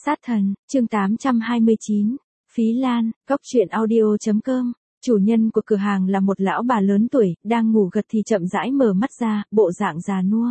Sát thần, chương 829, Phí Lan, Cóc truyện audio.com. Chủ nhân của cửa hàng là một lão bà lớn tuổi, đang ngủ gật thì chậm rãi mở mắt ra, bộ dạng già nua.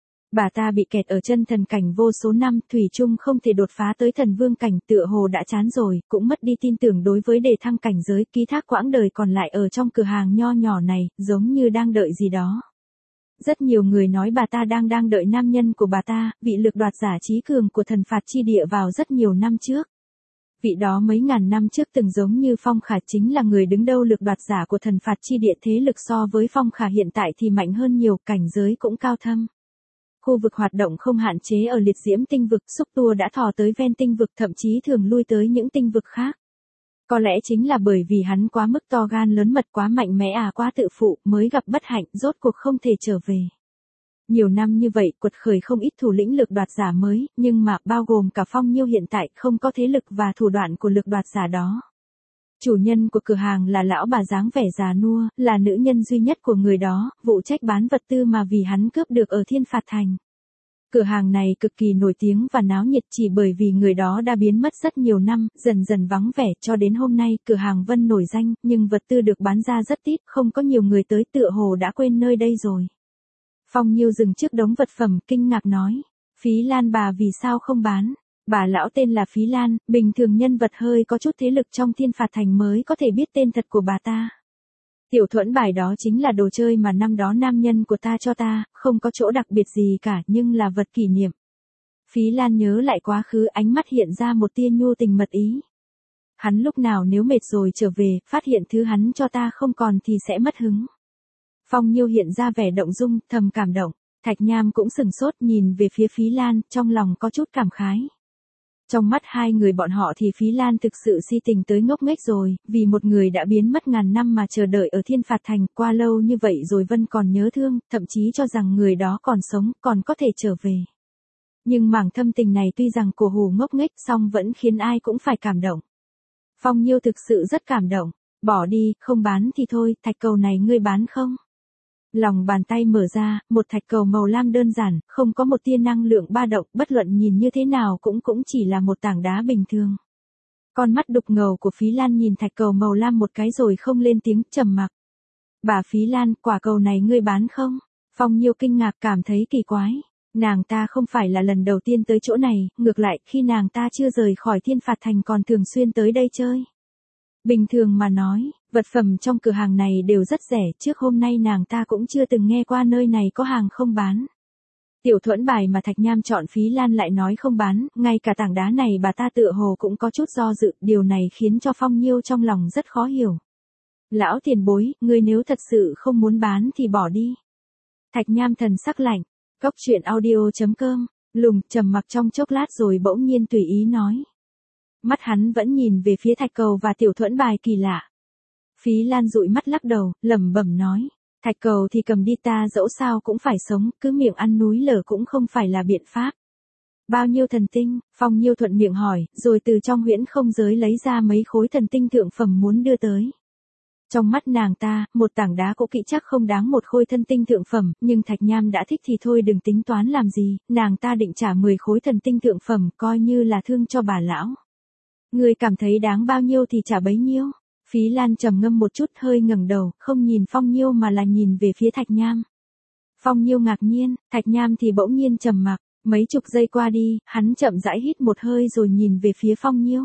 Bà ta bị kẹt ở chân thần cảnh vô số năm, thủy chung không thể đột phá tới thần vương cảnh, tựa hồ đã chán rồi, cũng mất đi tin tưởng đối với đề thăng cảnh giới, ký thác quãng đời còn lại ở trong cửa hàng nho nhỏ này, giống như đang đợi gì đó. Rất nhiều người nói bà ta đang đợi nam nhân của bà ta, vị lực đoạt giả trí cường của thần phạt chi địa vào rất nhiều năm trước. Vị đó mấy ngàn năm trước từng giống như Phong Khả, chính là người đứng đầu lực đoạt giả của thần phạt chi địa, thế lực so với Phong Khả hiện tại thì mạnh hơn nhiều, cảnh giới cũng cao thâm. Khu vực hoạt động không hạn chế ở liệt diễm tinh vực, xúc tua đã thò tới ven tinh vực, thậm chí thường lui tới những tinh vực khác. Có lẽ chính là bởi vì hắn quá mức to gan lớn mật, quá mạnh mẽ quá tự phụ, mới gặp bất hạnh, rốt cuộc không thể trở về. Nhiều năm như vậy, quật khởi không ít thủ lĩnh lực đoạt giả mới, nhưng mà bao gồm cả Phong Nhiêu hiện tại không có thế lực và thủ đoạn của lực đoạt giả đó. Chủ nhân của cửa hàng là lão bà dáng vẻ già nua, là nữ nhân duy nhất của người đó, vụ trách bán vật tư mà vì hắn cướp được ở Thiên Phạt Thành. Cửa hàng này cực kỳ nổi tiếng và náo nhiệt, chỉ bởi vì người đó đã biến mất rất nhiều năm, dần dần vắng vẻ, cho đến hôm nay cửa hàng vẫn nổi danh, nhưng vật tư được bán ra rất ít, không có nhiều người tới, tựa hồ đã quên nơi đây rồi. Phong Nhiêu dừng trước đống vật phẩm, kinh ngạc nói, Phí Lan bà vì sao không bán? Bà lão tên là Phí Lan, bình thường nhân vật hơi có chút thế lực trong Thiên Phạt Thành mới có thể biết tên thật của bà ta. Tiểu thuẫn bài đó chính là đồ chơi mà năm đó nam nhân của ta cho ta, không có chỗ đặc biệt gì cả, nhưng là vật kỷ niệm. Phí Lan nhớ lại quá khứ, ánh mắt hiện ra một tia nhu tình mật ý. Hắn lúc nào nếu mệt rồi trở về, phát hiện thứ hắn cho ta không còn thì sẽ mất hứng. Phong Nhiêu hiện ra vẻ động dung, thầm cảm động. Thạch Nham cũng sừng sốt nhìn về phía Phí Lan, trong lòng có chút cảm khái. Trong mắt hai người bọn họ thì Phí Lan thực sự si tình tới ngốc nghếch rồi, vì một người đã biến mất ngàn năm mà chờ đợi ở Thiên Phạt Thành, qua lâu như vậy rồi vẫn còn nhớ thương, thậm chí cho rằng người đó còn sống, còn có thể trở về. Nhưng mảng thâm tình này tuy rằng cổ hủ ngốc nghếch, song vẫn khiến ai cũng phải cảm động. Phong Nhiêu thực sự rất cảm động. Bỏ đi, không bán thì thôi, thạch cầu này ngươi bán không? Lòng bàn tay mở ra, một thạch cầu màu lam đơn giản, không có một tia năng lượng ba động, bất luận nhìn như thế nào cũng chỉ là một tảng đá bình thường. Con mắt đục ngầu của Phí Lan nhìn thạch cầu màu lam một cái rồi không lên tiếng, trầm mặc. Bà Phí Lan, quả cầu này ngươi bán không? Phong Nhiêu kinh ngạc, cảm thấy kỳ quái. Nàng ta không phải là lần đầu tiên tới chỗ này, ngược lại, khi nàng ta chưa rời khỏi Thiên Phạt Thành còn thường xuyên tới đây chơi. Bình thường mà nói, vật phẩm trong cửa hàng này đều rất rẻ, trước hôm nay nàng ta cũng chưa từng nghe qua nơi này có hàng không bán. Tiểu thuẫn bài mà Thạch Nham chọn Phí Lan lại nói không bán, ngay cả tảng đá này bà ta tựa hồ cũng có chút do dự, điều này khiến cho Phong Nhiêu trong lòng rất khó hiểu. Lão tiền bối, ngươi nếu thật sự không muốn bán thì bỏ đi. Thạch Nham thần sắc lạnh, Cóc truyện audio.com, lùng trầm mặc trong chốc lát rồi bỗng nhiên tùy ý nói. Mắt hắn vẫn nhìn về phía thạch cầu và tiểu thuẫn bài kỳ lạ. Phí Lan dụi mắt lắc đầu, lẩm bẩm nói, thạch cầu thì cầm đi, ta dẫu sao cũng phải sống, cứ miệng ăn núi lở cũng không phải là biện pháp. Bao nhiêu thần tinh? Phong Nhiêu thuận miệng hỏi, rồi từ trong huyễn không giới lấy ra mấy khối thần tinh thượng phẩm muốn đưa tới. Trong mắt nàng ta, một tảng đá cũ kỹ chắc không đáng một khối thần tinh thượng phẩm, nhưng Thạch Nham đã thích thì thôi, đừng tính toán làm gì, nàng ta định trả 10 khối thần tinh thượng phẩm, coi như là thương cho bà lão. Ngươi cảm thấy đáng bao nhiêu thì trả bấy nhiêu. Phí Lan trầm ngâm một chút, hơi ngẩng đầu, không nhìn Phong Nhiêu mà là nhìn về phía Thạch Nham. Phong Nhiêu ngạc nhiên, Thạch Nham thì bỗng nhiên trầm mặc, mấy chục giây qua đi, hắn chậm rãi hít một hơi rồi nhìn về phía Phong Nhiêu.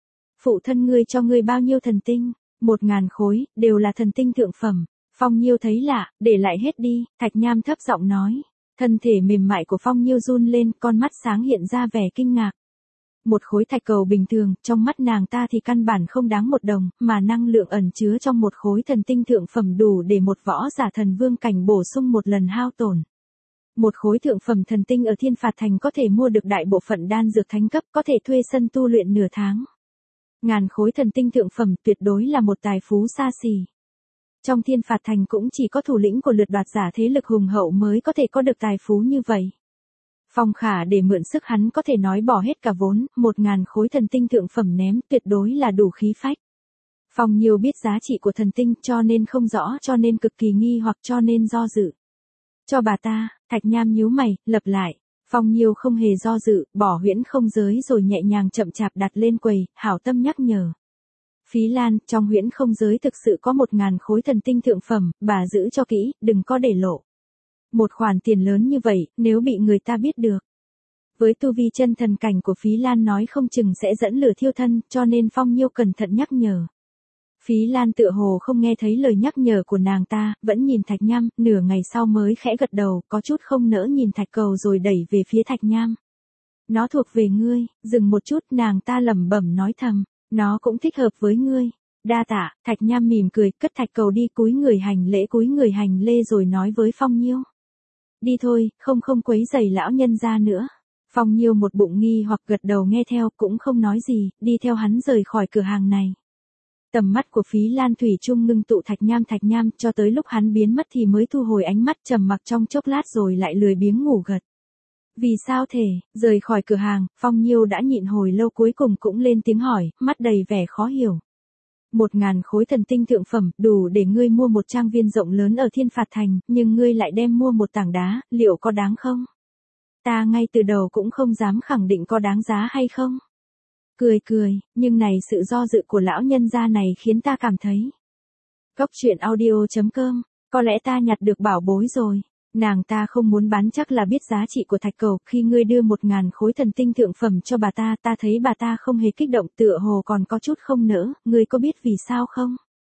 Phụ thân ngươi cho ngươi bao nhiêu thần tinh? 1000 khối, đều là thần tinh thượng phẩm. Phong Nhiêu thấy lạ, để lại hết đi, Thạch Nham thấp giọng nói. Thân thể mềm mại của Phong Nhiêu run lên, con mắt sáng hiện ra vẻ kinh ngạc. Một khối thạch cầu bình thường, trong mắt nàng ta thì căn bản không đáng một đồng, mà năng lượng ẩn chứa trong một khối thần tinh thượng phẩm đủ để một võ giả thần vương cảnh bổ sung một lần hao tổn. Một khối thượng phẩm thần tinh ở Thiên Phạt Thành có thể mua được đại bộ phận đan dược thánh cấp, có thể thuê sân tu luyện nửa tháng. 1000 khối thần tinh thượng phẩm tuyệt đối là một tài phú xa xỉ. Trong Thiên Phạt Thành cũng chỉ có thủ lĩnh của lượt đoạt giả thế lực hùng hậu mới có thể có được tài phú như vậy. Phong Khả để mượn sức hắn có thể nói bỏ hết cả vốn, 1000 khối thần tinh thượng phẩm ném, tuyệt đối là đủ khí phách. Phong Nhiêu biết giá trị của thần tinh, cho nên không rõ, cho nên cực kỳ nghi hoặc, cho nên do dự. Cho bà ta, Thạch Nham nhíu mày, lặp lại. Phong Nhiêu không hề do dự, bỏ huyễn không giới rồi nhẹ nhàng chậm chạp đặt lên quầy, hảo tâm nhắc nhở. Phí Lan, trong huyễn không giới thực sự có 1.000 khối thần tinh thượng phẩm, bà giữ cho kỹ, đừng có để lộ. Một khoản tiền lớn như vậy, nếu bị người ta biết được. Với tu vi chân thần cảnh của Phí Lan nói không chừng sẽ dẫn lửa thiêu thân, cho nên Phong Nhiêu cẩn thận nhắc nhở. Phí Lan tựa hồ không nghe thấy lời nhắc nhở của nàng ta, vẫn nhìn Thạch Nham, nửa ngày sau mới khẽ gật đầu, có chút không nỡ nhìn Thạch Cầu rồi đẩy về phía Thạch Nham. Nó thuộc về ngươi, dừng một chút, nàng ta lẩm bẩm nói thầm, nó cũng thích hợp với ngươi. Đa tạ, Thạch Nham mỉm cười, cất Thạch Cầu đi, cúi người hành lễ rồi nói với Phong Nhiêu. Đi thôi, không quấy rầy lão nhân gia nữa. Phong Nhiêu một bụng nghi hoặc gật đầu nghe theo, cũng không nói gì, đi theo hắn rời khỏi cửa hàng này. Tầm mắt của Phí Lan thủy chung ngưng tụ Thạch Nham, cho tới lúc hắn biến mất thì mới thu hồi ánh mắt, trầm mặc trong chốc lát rồi lại lười biếng ngủ gật. Vì sao thể, rời khỏi cửa hàng, Phong Nhiêu đã nhịn hồi lâu cuối cùng cũng lên tiếng hỏi, mắt đầy vẻ khó hiểu. 1.000 khối thần tinh thượng phẩm, đủ để ngươi mua một trang viên rộng lớn ở Thiên Phạt Thành, nhưng ngươi lại đem mua một tảng đá, liệu có đáng không? Ta ngay từ đầu cũng không dám khẳng định có đáng giá hay không. Cười, nhưng này sự do dự của lão nhân gia này khiến ta cảm thấy. Cốc truyện audio.com, có lẽ ta nhặt được bảo bối rồi. Nàng ta không muốn bán chắc là biết giá trị của Thạch Cầu, khi ngươi đưa 1.000 khối thần tinh thượng phẩm cho bà ta thấy bà ta không hề kích động, tựa hồ còn có chút không nỡ, ngươi có biết vì sao không?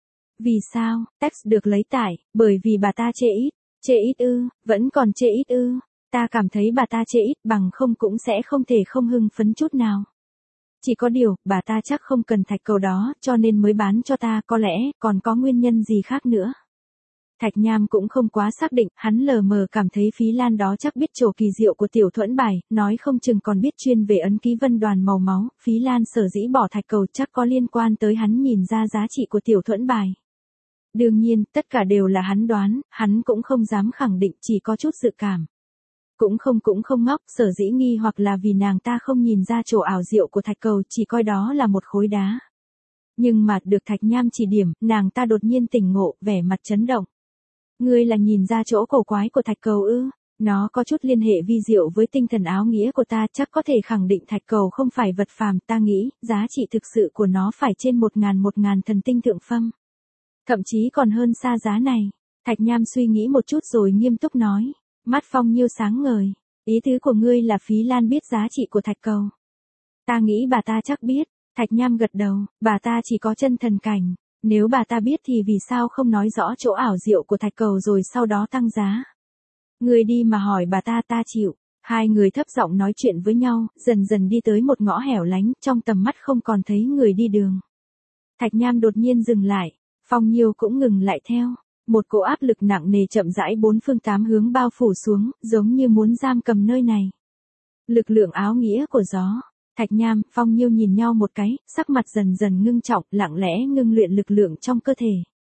Vì sao? Text được lấy tải, bởi vì bà ta chê ít ư, vẫn còn chê ít ư, ta cảm thấy bà ta chê ít, bằng không cũng sẽ không thể không hưng phấn chút nào. Chỉ có điều, bà ta chắc không cần Thạch Cầu đó, cho nên mới bán cho ta, có lẽ, còn có nguyên nhân gì khác nữa. Thạch Nham cũng không quá xác định, hắn lờ mờ cảm thấy Phí Lan đó chắc biết chỗ kỳ diệu của tiểu thuẫn bài, nói không chừng còn biết chuyên về ấn ký vân đoàn màu máu, Phí Lan sở dĩ bỏ Thạch Cầu chắc có liên quan tới hắn nhìn ra giá trị của tiểu thuẫn bài. Đương nhiên, tất cả đều là hắn đoán, hắn cũng không dám khẳng định, chỉ có chút dự cảm. Cũng không ngốc, sở dĩ nghi hoặc là vì nàng ta không nhìn ra chỗ ảo diệu của Thạch Cầu, chỉ coi đó là một khối đá. Nhưng mà, được Thạch Nham chỉ điểm, nàng ta đột nhiên tỉnh ngộ, vẻ mặt chấn động. Ngươi là nhìn ra chỗ cổ quái của Thạch Cầu ư? Nó có chút liên hệ vi diệu với tinh thần áo nghĩa của ta, chắc có thể khẳng định Thạch Cầu không phải vật phàm, ta nghĩ, giá trị thực sự của nó phải trên 1.000 thần tinh thượng phẩm. Thậm chí còn hơn xa giá này. Thạch Nham suy nghĩ một chút rồi nghiêm túc nói. Mắt Phong Nhiêu sáng ngời. Ý tứ của ngươi là Phí Lan biết giá trị của Thạch Cầu. Ta nghĩ bà ta chắc biết. Thạch Nham gật đầu, bà ta chỉ có chân thần cảnh. Nếu bà ta biết thì vì sao không nói rõ chỗ ảo diệu của Thạch Cầu rồi sau đó tăng giá. Ngươi đi mà hỏi bà ta, ta chịu. Hai người thấp giọng nói chuyện với nhau, dần dần đi tới một ngõ hẻo lánh, trong tầm mắt không còn thấy người đi đường. Thạch Nham đột nhiên dừng lại, Phong Nhiêu cũng ngừng lại theo. Một cỗ áp lực nặng nề chậm rãi bốn phương tám hướng bao phủ xuống, giống như muốn giam cầm nơi này. Lực lượng áo nghĩa của gió. Thạch Nham, Phong Nhiêu nhìn nhau một cái, sắc mặt dần dần ngưng trọng, lặng lẽ ngưng luyện lực lượng trong cơ thể.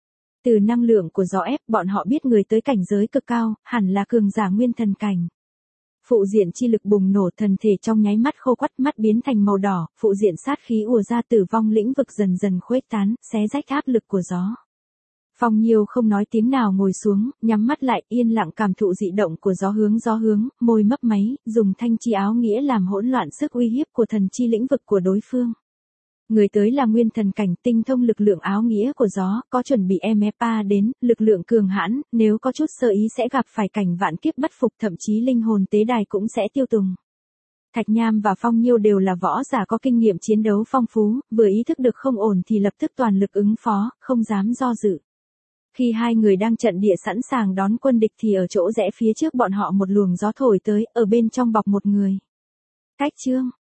Từ năng lượng của gió ép, bọn họ biết người tới cảnh giới cực cao, hẳn là cường giả nguyên thần cảnh. Phụ diện chi lực bùng nổ, thần thể trong nháy mắt khô quắt, mắt biến thành màu đỏ, phụ diện sát khí ùa ra, tử vong lĩnh vực dần dần khuếch tán, xé rách áp lực của gió. Phong Nhiêu không nói tiếng nào ngồi xuống, nhắm mắt lại, yên lặng cảm thụ dị động của gió hướng, môi mấp máy, dùng thanh chi áo nghĩa làm hỗn loạn sức uy hiếp của thần chi lĩnh vực của đối phương. Người tới là nguyên thần cảnh, tinh thông lực lượng áo nghĩa của gió, có chuẩn bị MEPA đến, lực lượng cường hãn, nếu có chút sơ ý sẽ gặp phải cảnh vạn kiếp bất phục, thậm chí linh hồn tế đài cũng sẽ tiêu tùng. Thạch Nham và Phong Nhiêu đều là võ giả có kinh nghiệm chiến đấu phong phú, vừa ý thức được không ổn thì lập tức toàn lực ứng phó, không dám do dự. Khi hai người đang trận địa sẵn sàng đón quân địch thì ở chỗ rẽ phía trước bọn họ một luồng gió thổi tới, ở bên trong bọc một người. Cách chương